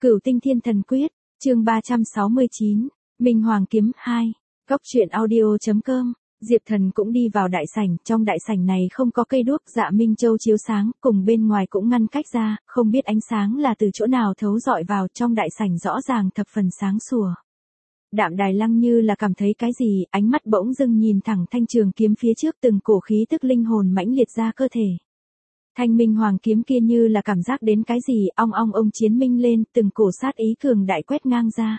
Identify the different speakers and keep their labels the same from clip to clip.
Speaker 1: Cửu Tinh Thiên Thần Quyết, chương 369, Minh Hoàng Kiếm 2, Cốc truyện audio.com. Diệp Thần cũng đi vào đại sảnh, trong đại sảnh này không có cây đuốc, dạ minh châu chiếu sáng, cùng bên ngoài cũng ngăn cách ra, không biết ánh sáng là từ chỗ nào thấu dọi vào, trong đại sảnh rõ ràng thập phần sáng sủa. Đạm Đài Lăng như là cảm thấy cái gì, ánh mắt bỗng dưng nhìn thẳng thanh trường kiếm phía trước, từng cổ khí tức linh hồn mãnh liệt ra cơ thể. Thanh Minh Hoàng kiếm kia như là cảm giác đến cái gì, ong ong ông chiến minh lên, từng cổ sát ý cường đại quét ngang ra.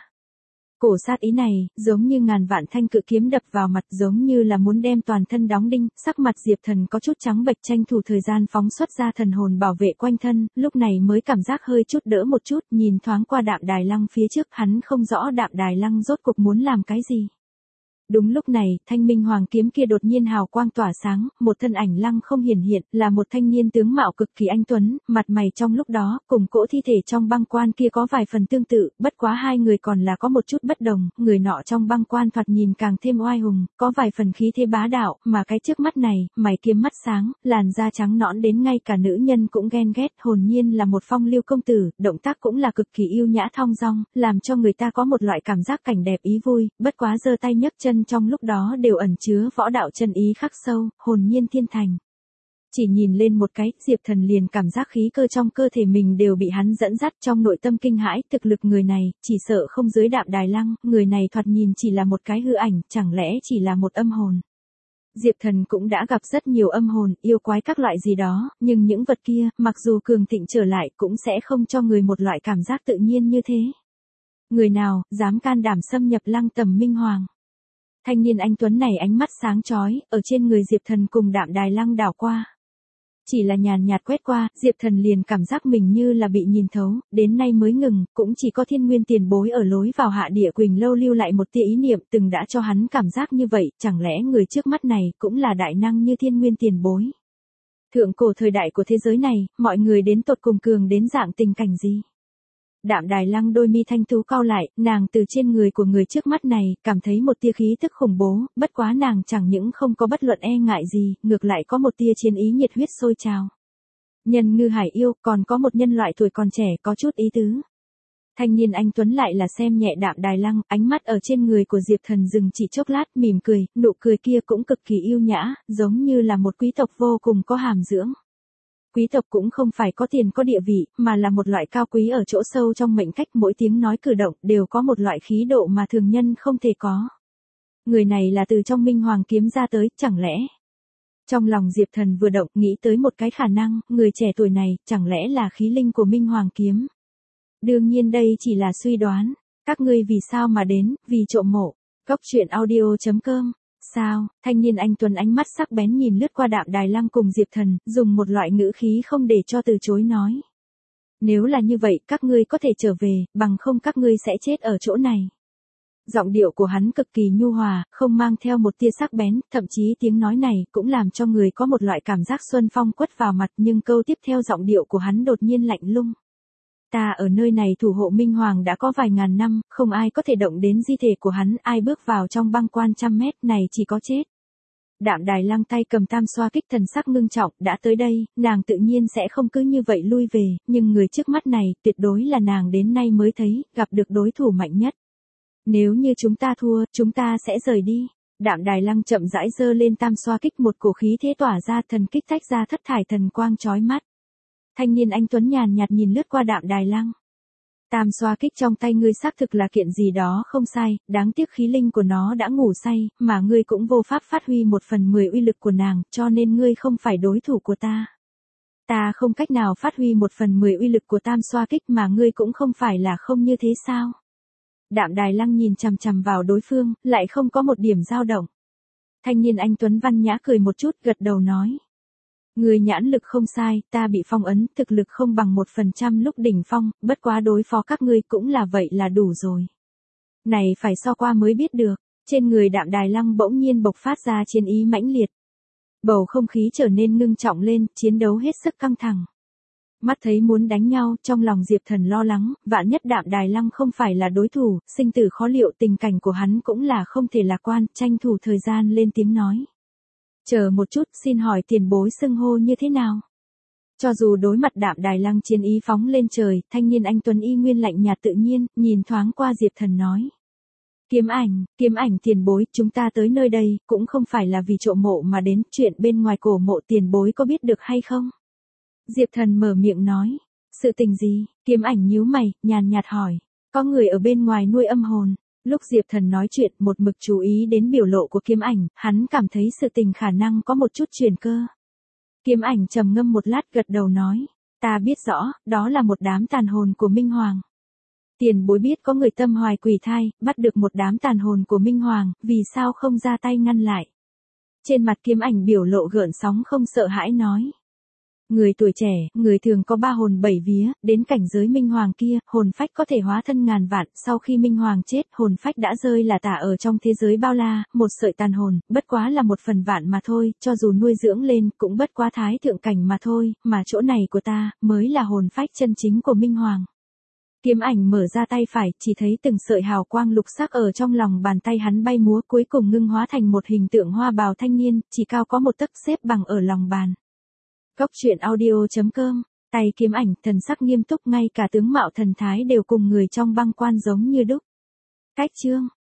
Speaker 1: Cổ sát ý này, giống như ngàn vạn thanh cự kiếm đập vào mặt, giống như là muốn đem toàn thân đóng đinh, sắc mặt Diệp Thần có chút trắng bệch, tranh thủ thời gian phóng xuất ra thần hồn bảo vệ quanh thân, lúc này mới cảm giác hơi chút đỡ một chút, nhìn thoáng qua Đạm Đài Lăng phía trước, hắn không rõ Đạm Đài Lăng rốt cuộc muốn làm cái gì. Đúng lúc này, Thanh Minh Hoàng kiếm kia đột nhiên hào quang tỏa sáng, một thân ảnh lăng không hiển hiện, là một thanh niên tướng mạo cực kỳ anh tuấn, mặt mày trong lúc đó, cùng cỗ thi thể trong băng quan kia có vài phần tương tự, bất quá hai người còn là có một chút bất đồng, người nọ trong băng quan thoạt nhìn càng thêm oai hùng, có vài phần khí thế bá đạo, mà cái trước mắt này, mày kiếm mắt sáng, làn da trắng nõn đến ngay cả nữ nhân cũng ghen ghét, hồn nhiên là một phong lưu công tử, động tác cũng là cực kỳ yêu nhã thong dong, làm cho người ta có một loại cảm giác cảnh đẹp ý vui, bất quá giơ tay nhấc chân trong lúc đó đều ẩn chứa võ đạo chân ý khắc sâu, hồn nhiên thiên thành. Chỉ nhìn lên một cái, Diệp Thần liền cảm giác khí cơ trong cơ thể mình đều bị hắn dẫn dắt, trong nội tâm kinh hãi, thực lực người này, chỉ sợ không dưới Đạm Đài Lăng, người này thoạt nhìn chỉ là một cái hư ảnh, chẳng lẽ chỉ là một âm hồn. Diệp Thần cũng đã gặp rất nhiều âm hồn, yêu quái các loại gì đó, nhưng những vật kia, mặc dù cường thịnh trở lại, cũng sẽ không cho người một loại cảm giác tự nhiên như thế. Người nào, dám can đảm xâm nhập lăng tầm Minh Hoàng. Thanh niên anh tuấn này ánh mắt sáng chói, ở trên người Diệp Thần cùng Đạm Đài Lăng đảo qua. Chỉ là nhàn nhạt quét qua, Diệp Thần liền cảm giác mình như là bị nhìn thấu, đến nay mới ngừng, cũng chỉ có Thiên Nguyên tiền bối ở lối vào Hạ Địa Quỳnh lâu lưu lại một tia ý niệm từng đã cho hắn cảm giác như vậy, chẳng lẽ người trước mắt này cũng là đại năng như Thiên Nguyên tiền bối. Thượng cổ thời đại của thế giới này, mọi người đến tột cùng cường đến dạng tình cảnh gì? Đạm Đài Lăng đôi mi thanh tú cau lại, nàng từ trên người của người trước mắt này, cảm thấy một tia khí tức khủng bố, bất quá nàng chẳng những không có bất luận e ngại gì, ngược lại có một tia chiến ý nhiệt huyết sôi trào. Nhân ngư hải yêu, còn có một nhân loại tuổi còn trẻ có chút ý tứ. Thanh niên anh tuấn lại là xem nhẹ Đạm Đài Lăng, ánh mắt ở trên người của Diệp Thần dừng chỉ chốc lát, mỉm cười, nụ cười kia cũng cực kỳ yêu nhã, giống như là một quý tộc vô cùng có hàm dưỡng. Quý tộc cũng không phải có tiền có địa vị, mà là một loại cao quý ở chỗ sâu trong mệnh cách, mỗi tiếng nói cử động đều có một loại khí độ mà thường nhân không thể có. Người này là từ trong Minh Hoàng kiếm ra tới, chẳng lẽ? Trong lòng Diệp Thần vừa động, nghĩ tới một cái khả năng, người trẻ tuổi này, chẳng lẽ là khí linh của Minh Hoàng kiếm? Đương nhiên đây chỉ là suy đoán, các ngươi vì sao mà đến, vì trộm mộ. Cốc truyện audio.com. Sao? Thanh niên anh tuấn ánh mắt sắc bén nhìn lướt qua Đạm Đài Lăng cùng Diệp Thần, dùng một loại ngữ khí không để cho từ chối nói. Nếu là như vậy, các ngươi có thể trở về, bằng không các ngươi sẽ chết ở chỗ này. Giọng điệu của hắn cực kỳ nhu hòa, không mang theo một tia sắc bén, thậm chí tiếng nói này cũng làm cho người có một loại cảm giác xuân phong quất vào mặt, nhưng câu tiếp theo giọng điệu của hắn đột nhiên lạnh lùng. Ta ở nơi này thủ hộ Minh Hoàng đã có vài ngàn năm, không ai có thể động đến di thể của hắn, ai bước vào trong băng quan trăm mét này chỉ có chết. Đạm Đài Lăng tay cầm tam xoa kích, thần sắc ngưng trọng, đã tới đây, nàng tự nhiên sẽ không cứ như vậy lui về, nhưng người trước mắt này, tuyệt đối là nàng đến nay mới thấy, gặp được đối thủ mạnh nhất. Nếu như chúng ta thua, chúng ta sẽ rời đi. Đạm Đài Lăng chậm rãi giơ lên tam xoa kích, một cổ khí thế tỏa ra, thần kích tách ra thất thải thần quang chói mắt. Thanh niên anh tuấn nhàn nhạt nhìn lướt qua Đạm Đài Lăng. Tam xoa kích trong tay ngươi xác thực là kiện gì đó không sai, đáng tiếc khí linh của nó đã ngủ say, mà ngươi cũng vô pháp phát huy 1/10 uy lực của nàng, cho nên ngươi không phải đối thủ của ta. Ta không cách nào phát huy 1/10 uy lực của tam xoa kích mà ngươi cũng không phải là không như thế sao? Đạm Đài Lăng nhìn chằm chằm vào đối phương, lại không có một điểm dao động. Thanh niên anh tuấn văn nhã cười một chút, gật đầu nói. Người nhãn lực không sai, ta bị phong ấn, thực lực không bằng 1% lúc đỉnh phong, bất quá đối phó các ngươi cũng là vậy là đủ rồi. Này phải so qua mới biết được, trên người Đạm Đài Lăng bỗng nhiên bộc phát ra chiến ý mãnh liệt. Bầu không khí trở nên ngưng trọng lên, chiến đấu hết sức căng thẳng. Mắt thấy muốn đánh nhau, trong lòng Diệp Thần lo lắng, vạn nhất Đạm Đài Lăng không phải là đối thủ, sinh tử khó liệu, tình cảnh của hắn cũng là không thể lạc quan, tranh thủ thời gian lên tiếng nói. Chờ một chút, xin hỏi tiền bối xưng hô như thế nào? Cho dù đối mặt Đạm Đài Lăng chiến ý phóng lên trời, thanh niên anh tuấn y nguyên lạnh nhạt tự nhiên, nhìn thoáng qua Diệp Thần nói. Kiếm ảnh tiền bối, chúng ta tới nơi đây, cũng không phải là vì trộm mộ mà đến, chuyện bên ngoài cổ mộ tiền bối có biết được hay không? Diệp Thần mở miệng nói. Sự tình gì? Kiếm ảnh nhíu mày, nhàn nhạt hỏi. Có người ở bên ngoài nuôi âm hồn. Lúc Diệp Thần nói chuyện, một mực chú ý đến biểu lộ của kiếm ảnh, hắn cảm thấy sự tình khả năng có một chút chuyển cơ. Kiếm ảnh trầm ngâm một lát gật đầu nói. Ta biết rõ, đó là một đám tàn hồn của Minh Hoàng. Tiền bối biết có người tâm hoài quỷ thai, bắt được một đám tàn hồn của Minh Hoàng, vì sao không ra tay ngăn lại? Trên mặt kiếm ảnh biểu lộ gợn sóng không sợ hãi nói. Người tuổi trẻ, người thường có 3 hồn 7 vía, đến cảnh giới Minh Hoàng kia, hồn phách có thể hóa thân ngàn vạn, sau khi Minh Hoàng chết, hồn phách đã rơi là tả ở trong thế giới bao la, một sợi tàn hồn, bất quá là một phần vạn mà thôi, cho dù nuôi dưỡng lên, cũng bất quá thái thượng cảnh mà thôi, mà chỗ này của ta, mới là hồn phách chân chính của Minh Hoàng. Kiếm ảnh mở ra tay phải, chỉ thấy từng sợi hào quang lục sắc ở trong lòng bàn tay hắn bay múa, cuối cùng ngưng hóa thành một hình tượng hoa bào thanh niên, chỉ cao có một tấc xếp bằng ở lòng bàn. Góc truyện audio.com, tay kiếm ảnh, thần sắc nghiêm túc, ngay cả tướng mạo thần thái đều cùng người trong băng quan giống như đúc. Cách chương